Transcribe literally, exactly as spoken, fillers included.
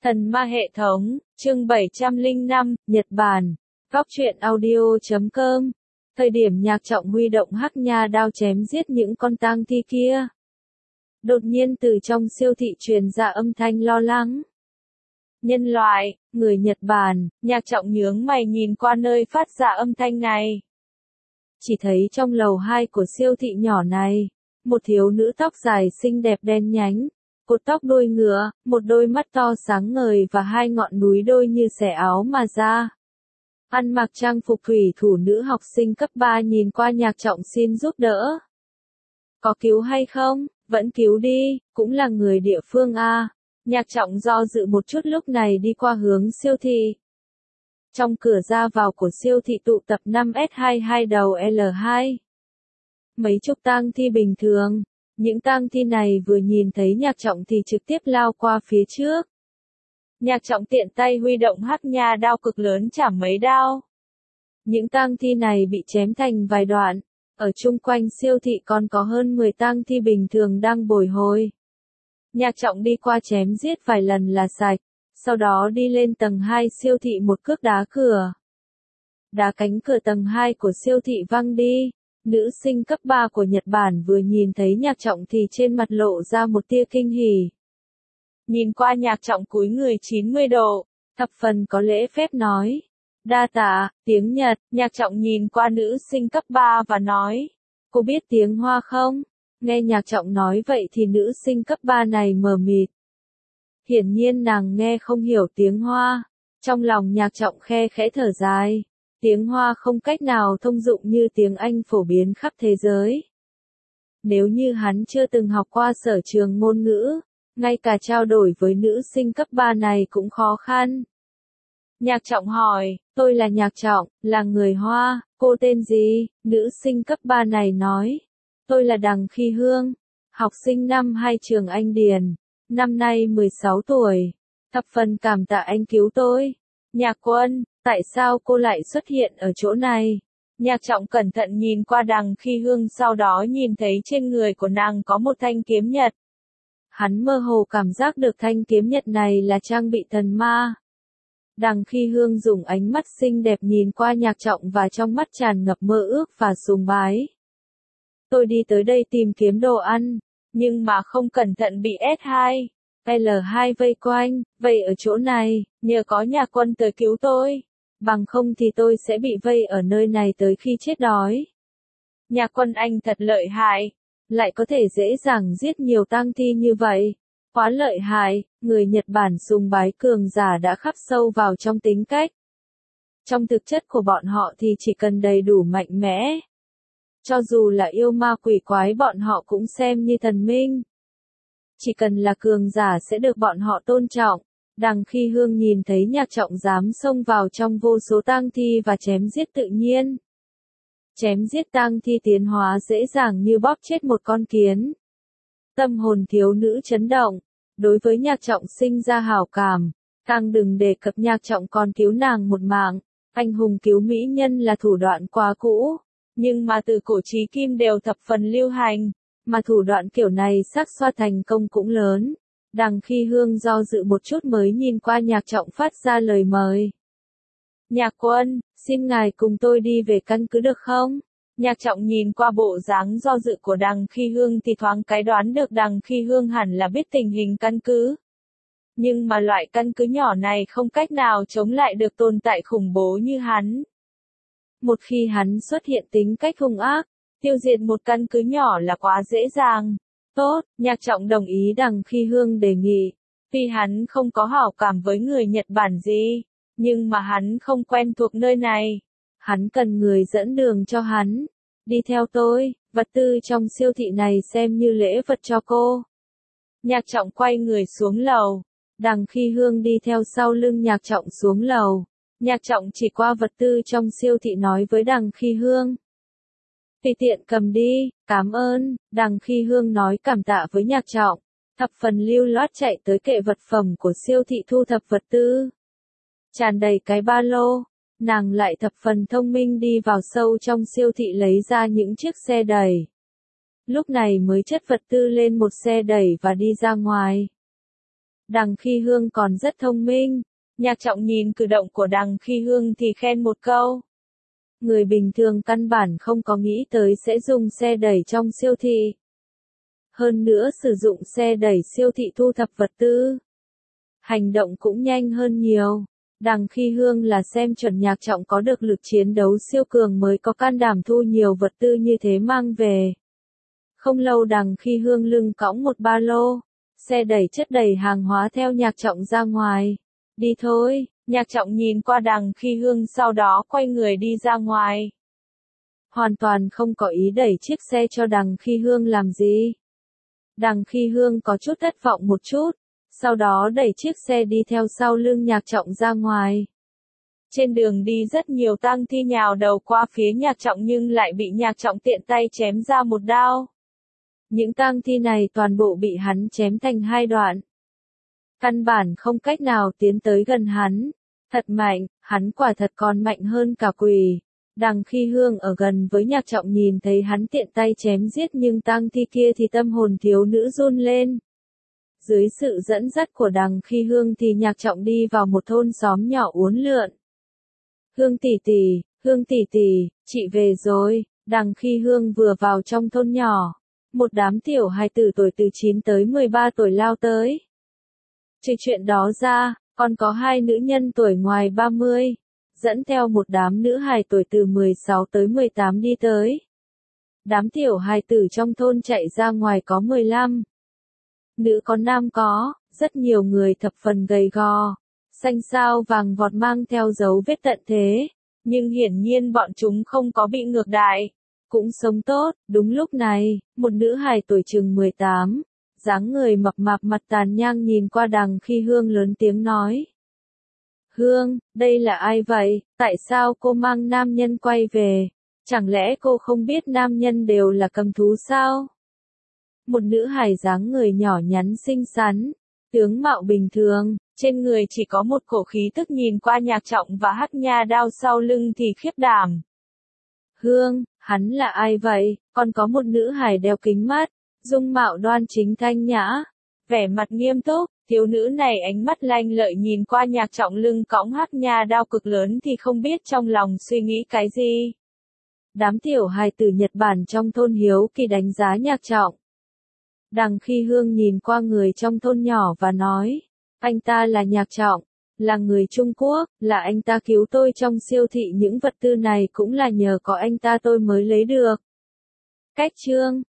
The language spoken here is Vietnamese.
Thần ma hệ thống, chương bảy trăm lẻ năm, Nhật Bản, góc truyện audio chấm com. Thời điểm Nhạc Trọng huy động hắc nha đao chém giết những con tang thi kia. Đột nhiên từ trong siêu thị truyền ra âm thanh lo lắng. Nhân loại, người Nhật Bản, Nhạc Trọng nhướng mày nhìn qua nơi phát ra âm thanh này. Chỉ thấy trong lầu hai của siêu thị nhỏ này, một thiếu nữ tóc dài xinh đẹp đen nhánh, cột tóc đuôi ngựa, một đôi mắt to sáng ngời và hai ngọn núi đôi như xẻ áo mà ra. Ăn mặc trang phục thủy thủ nữ học sinh cấp ba nhìn qua Nhạc Trọng xin giúp đỡ. Có cứu hay không? Vẫn cứu đi, cũng là người địa phương a. Nhạc Trọng do dự một chút lúc này đi qua hướng siêu thị. Trong cửa ra vào của siêu thị tụ tập năm S hai mươi hai đầu L hai. Mấy chục tang thi bình thường. Những tang thi này vừa nhìn thấy Nhạc Trọng thì trực tiếp lao qua phía trước. Nhạc Trọng tiện tay huy động hắc nha đao cực lớn chảm mấy đao. Những tang thi này bị chém thành vài đoạn. Ở chung quanh siêu thị còn có hơn mười tang thi bình thường đang bồi hồi. Nhạc Trọng đi qua chém giết vài lần là sạch. Sau đó đi lên tầng hai siêu thị một cước đá cửa. Đá cánh cửa tầng hai của siêu thị văng đi. Nữ sinh cấp ba của Nhật Bản vừa nhìn thấy Nhạc Trọng thì trên mặt lộ ra một tia kinh hỉ. Nhìn qua Nhạc Trọng cúi người chín mươi độ, thập phần có lễ phép nói. Đa tạ, tiếng Nhật, Nhạc Trọng nhìn qua nữ sinh cấp ba và nói. Cô biết tiếng Hoa không? Nghe Nhạc Trọng nói vậy thì nữ sinh cấp ba này mờ mịt. Hiển nhiên nàng nghe không hiểu tiếng Hoa. Trong lòng Nhạc Trọng khe khẽ thở dài. Tiếng Hoa không cách nào thông dụng như tiếng Anh phổ biến khắp thế giới. Nếu như hắn chưa từng học qua sở trường ngôn ngữ, ngay cả trao đổi với nữ sinh cấp ba này cũng khó khăn. Nhạc Trọng hỏi, tôi là Nhạc Trọng, là người Hoa, cô tên gì? Nữ sinh cấp ba này nói, tôi là Đằng Khi Hương, học sinh năm hai trường Anh Điền, năm nay mười sáu tuổi, thập phần cảm tạ anh cứu tôi. Nhạc Quân, tại sao cô lại xuất hiện ở chỗ này? Nhạc Trọng cẩn thận nhìn qua Đằng Khi Hương sau đó nhìn thấy trên người của nàng có một thanh kiếm nhật. Hắn mơ hồ cảm giác được thanh kiếm nhật này là trang bị thần ma. Đằng Khi Hương dùng ánh mắt xinh đẹp nhìn qua Nhạc Trọng và trong mắt tràn ngập mơ ước và sùng bái. Tôi đi tới đây tìm kiếm đồ ăn, nhưng mà không cẩn thận bị S hai, L hai vây quanh, vậy ở chỗ này, nhờ có Nhạc Quân tới cứu tôi, bằng không thì tôi sẽ bị vây ở nơi này tới khi chết đói. Nhạc Quân anh thật lợi hại, lại có thể dễ dàng giết nhiều tang thi như vậy. Quá lợi hại, người Nhật Bản sùng bái cường giả đã khắc sâu vào trong tính cách. Trong thực chất của bọn họ thì chỉ cần đầy đủ mạnh mẽ. Cho dù là yêu ma quỷ quái bọn họ cũng xem như thần minh. Chỉ cần là cường giả sẽ được bọn họ tôn trọng. Đằng Khi Hương nhìn thấy Nhạc Trọng dám xông vào trong vô số tang thi và chém giết tự nhiên. Chém giết tang thi tiến hóa dễ dàng như bóp chết một con kiến. Tâm hồn thiếu nữ chấn động, đối với Nhạc Trọng sinh ra hảo cảm, càng đừng đề cập Nhạc Trọng còn cứu nàng một mạng, anh hùng cứu mỹ nhân là thủ đoạn quá cũ, nhưng mà từ cổ chí kim đều thập phần lưu hành, mà thủ đoạn kiểu này xác suất thành công cũng lớn. Đằng Khi Hương do dự một chút mới nhìn qua Nhạc Trọng phát ra lời mời. Nhạc Quân, xin ngài cùng tôi đi về căn cứ được không? Nhạc Trọng nhìn qua bộ dáng do dự của Đằng Khi Hương thì thoáng cái đoán được Đằng Khi Hương hẳn là biết tình hình căn cứ. Nhưng mà loại căn cứ nhỏ này không cách nào chống lại được tồn tại khủng bố như hắn. Một khi hắn xuất hiện tính cách hung ác, tiêu diệt một căn cứ nhỏ là quá dễ dàng. Tốt, Nhạc Trọng đồng ý Đằng Khi Hương đề nghị. Tuy hắn không có hảo cảm với người Nhật Bản gì, nhưng mà hắn không quen thuộc nơi này. Hắn cần người dẫn đường cho hắn. Đi theo tôi, vật tư trong siêu thị này xem như lễ vật cho cô. Nhạc Trọng quay người xuống lầu. Đằng Khi Hương đi theo sau lưng Nhạc Trọng xuống lầu. Nhạc Trọng chỉ qua vật tư trong siêu thị nói với Đằng Khi Hương. Tùy tiện cầm đi, cảm ơn. Đằng Khi Hương nói cảm tạ với Nhạc Trọng. Thập phần lưu loát chạy tới kệ vật phẩm của siêu thị thu thập vật tư. Tràn đầy cái ba lô. Nàng lại thập phần thông minh đi vào sâu trong siêu thị lấy ra những chiếc xe đẩy. Lúc này mới chất vật tư lên một xe đẩy và đi ra ngoài. Đằng Khi Hương còn rất thông minh. Nhạc Trọng nhìn cử động của Đằng Khi Hương thì khen một câu. Người bình thường căn bản không có nghĩ tới sẽ dùng xe đẩy trong siêu thị. Hơn nữa sử dụng xe đẩy siêu thị thu thập vật tư. Hành động cũng nhanh hơn nhiều. Đằng Khi Hương là xem chuẩn Nhạc Trọng có được lực chiến đấu siêu cường mới có can đảm thu nhiều vật tư như thế mang về. Không lâu Đằng Khi Hương lưng cõng một ba lô, xe đẩy chất đầy hàng hóa theo Nhạc Trọng ra ngoài. Đi thôi, Nhạc Trọng nhìn qua Đằng Khi Hương sau đó quay người đi ra ngoài. Hoàn toàn không có ý đẩy chiếc xe cho Đằng Khi Hương làm gì. Đằng Khi Hương có chút thất vọng một chút, sau đó đẩy chiếc xe đi theo sau lưng Nhạc Trọng ra ngoài. Trên đường đi rất nhiều tang thi nhào đầu qua phía Nhạc Trọng nhưng lại bị Nhạc Trọng tiện tay chém ra một đao. Những tang thi này toàn bộ bị hắn chém thành hai đoạn. Căn bản không cách nào tiến tới gần hắn. Thật mạnh, hắn quả thật còn mạnh hơn cả quỷ. Đằng Khi Hương ở gần với Nhạc Trọng nhìn thấy hắn tiện tay chém giết nhưng tang thi kia thì tâm hồn thiếu nữ run lên. Dưới sự dẫn dắt của Đằng Khi Hương thì Nhạc Trọng đi vào một thôn xóm nhỏ uốn lượn. Hương tỷ tỷ, Hương tỷ tỷ, chị về rồi. Đằng Khi Hương vừa vào trong thôn nhỏ. Một đám tiểu hài tử tuổi từ chín tới mười ba tuổi lao tới. Trừ chuyện đó ra, còn có hai nữ nhân tuổi ngoài ba mươi, dẫn theo một đám nữ hài tuổi từ mười sáu tới mười tám đi tới. Đám tiểu hài tử trong thôn chạy ra ngoài có mười lăm. Nữ có nam có, rất nhiều người thập phần gầy gò, xanh xao vàng vọt mang theo dấu vết tận thế, nhưng hiển nhiên bọn chúng không có bị ngược đại, cũng sống tốt. Đúng lúc này, một nữ hài tuổi chừng mười tám, dáng người mập mạp mặt tàn nhang nhìn qua Đằng Khi Hương lớn tiếng nói. Hương, đây là ai vậy, tại sao cô mang nam nhân quay về, chẳng lẽ cô không biết nam nhân đều là cầm thú sao? Một nữ hài dáng người nhỏ nhắn xinh xắn, tướng mạo bình thường, trên người chỉ có một cổ khí tức nhìn qua Nhạc Trọng và hắc nha đao sau lưng thì khiếp đảm. Hương, hắn là ai vậy? Còn có một nữ hài đeo kính mắt, dung mạo đoan chính thanh nhã, vẻ mặt nghiêm túc, thiếu nữ này ánh mắt lanh lợi nhìn qua Nhạc Trọng lưng cõng hắc nha đao cực lớn thì không biết trong lòng suy nghĩ cái gì. Đám tiểu hài tử Nhật Bản trong thôn hiếu kỳ đánh giá Nhạc Trọng. Đằng Khi Hương nhìn qua người trong thôn nhỏ và nói, anh ta là Nhạc Trọng, là người Trung Quốc, là anh ta cứu tôi trong siêu thị, những vật tư này cũng là nhờ có anh ta tôi mới lấy được. Cách chương